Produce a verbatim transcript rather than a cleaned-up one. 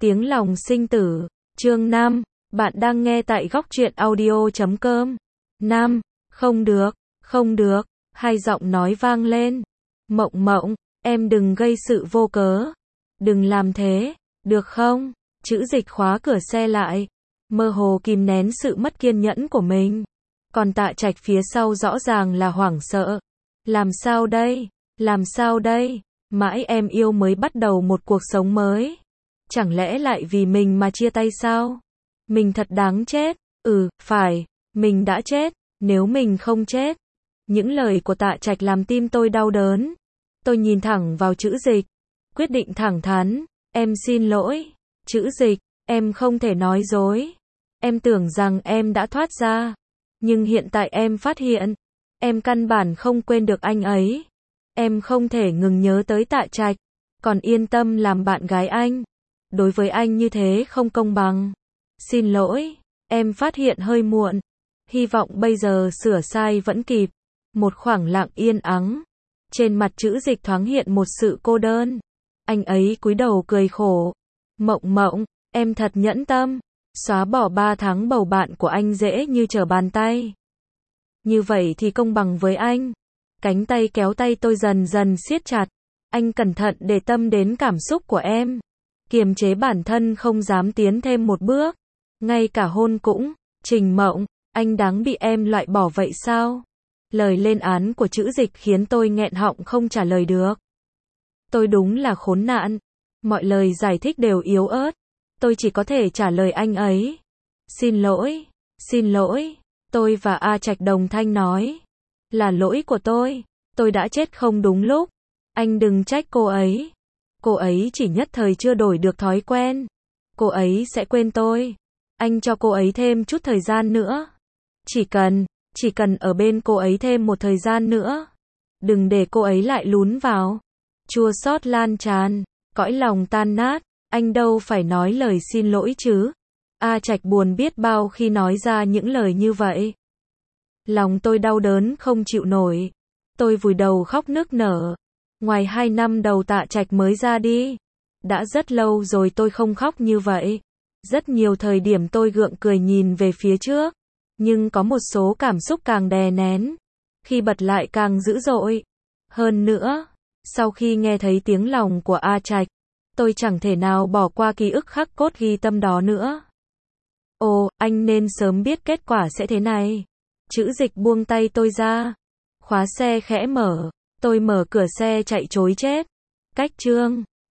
Tiếng lòng sinh tử, chương năm, bạn đang nghe tại góc truyện audio chấm com. Năm, không được, không được, hai giọng nói vang lên. Mộng Mộng, em đừng gây sự vô cớ. Đừng làm thế, được không? Chữ Dịch khóa cửa xe lại, mơ hồ kìm nén sự mất kiên nhẫn của mình. Còn Tạ Trạch phía sau rõ ràng là hoảng sợ. Làm sao đây? Làm sao đây? Mãi em yêu mới bắt đầu một cuộc sống mới. Chẳng lẽ lại vì mình mà chia tay sao? Mình thật đáng chết. Ừ, phải, mình đã chết, nếu mình không chết. Những lời của Tạ Trạch làm tim tôi đau đớn. Tôi nhìn thẳng vào Chữ Dịch, quyết định thẳng thắn, em xin lỗi. Chữ Dịch, em không thể nói dối. Em tưởng rằng em đã thoát ra, nhưng hiện tại em phát hiện, em căn bản không quên được anh ấy. Em không thể ngừng nhớ tới Tạ Trạch, còn yên tâm làm bạn gái anh. Đối với anh như thế không công bằng. Xin lỗi, em phát hiện hơi muộn. Hy vọng bây giờ sửa sai vẫn kịp. Một khoảng lặng yên ắng. Trên mặt Chữ Dịch thoáng hiện một sự cô đơn. Anh ấy cúi đầu cười khổ. Mộng Mộng, em thật nhẫn tâm. Xóa bỏ ba tháng bầu bạn của anh dễ như trở bàn tay. Như vậy thì công bằng với anh. Cánh tay kéo tay tôi dần dần siết chặt. Anh cẩn thận để tâm đến cảm xúc của em. Kiềm chế bản thân không dám tiến thêm một bước. Ngay cả hôn cũng. Trình Mộng, anh đáng bị em loại bỏ vậy sao? Lời lên án của Chữ Dịch khiến tôi nghẹn họng không trả lời được. Tôi đúng là khốn nạn. Mọi lời giải thích đều yếu ớt. Tôi chỉ có thể trả lời anh ấy. Xin lỗi, xin lỗi. Tôi và A Trạch đồng thanh nói. Là lỗi của tôi. Tôi đã chết không đúng lúc. Anh đừng trách cô ấy. Cô ấy chỉ nhất thời chưa đổi được thói quen. Cô ấy sẽ quên tôi. Anh cho cô ấy thêm chút thời gian nữa. Chỉ cần, chỉ cần ở bên cô ấy thêm một thời gian nữa. Đừng để cô ấy lại lún vào. Chua xót lan tràn, cõi lòng tan nát. Anh đâu phải nói lời xin lỗi chứ. A Trạch buồn biết bao khi nói ra những lời như vậy. Lòng tôi đau đớn không chịu nổi. Tôi vùi đầu khóc nức nở. Ngoài hai năm đầu Tạ Trạch mới ra đi. Đã rất lâu rồi tôi không khóc như vậy. Rất nhiều thời điểm tôi gượng cười nhìn về phía trước. Nhưng có một số cảm xúc càng đè nén. Khi bật lại càng dữ dội. Hơn nữa, sau khi nghe thấy tiếng lòng của A Trạch, tôi chẳng thể nào bỏ qua ký ức khắc cốt ghi tâm đó nữa. Ồ, anh nên sớm biết kết quả sẽ thế này. Chữ Dịch buông tay tôi ra. Khóa xe khẽ mở. Tôi mở cửa xe chạy trối chết. Cách chương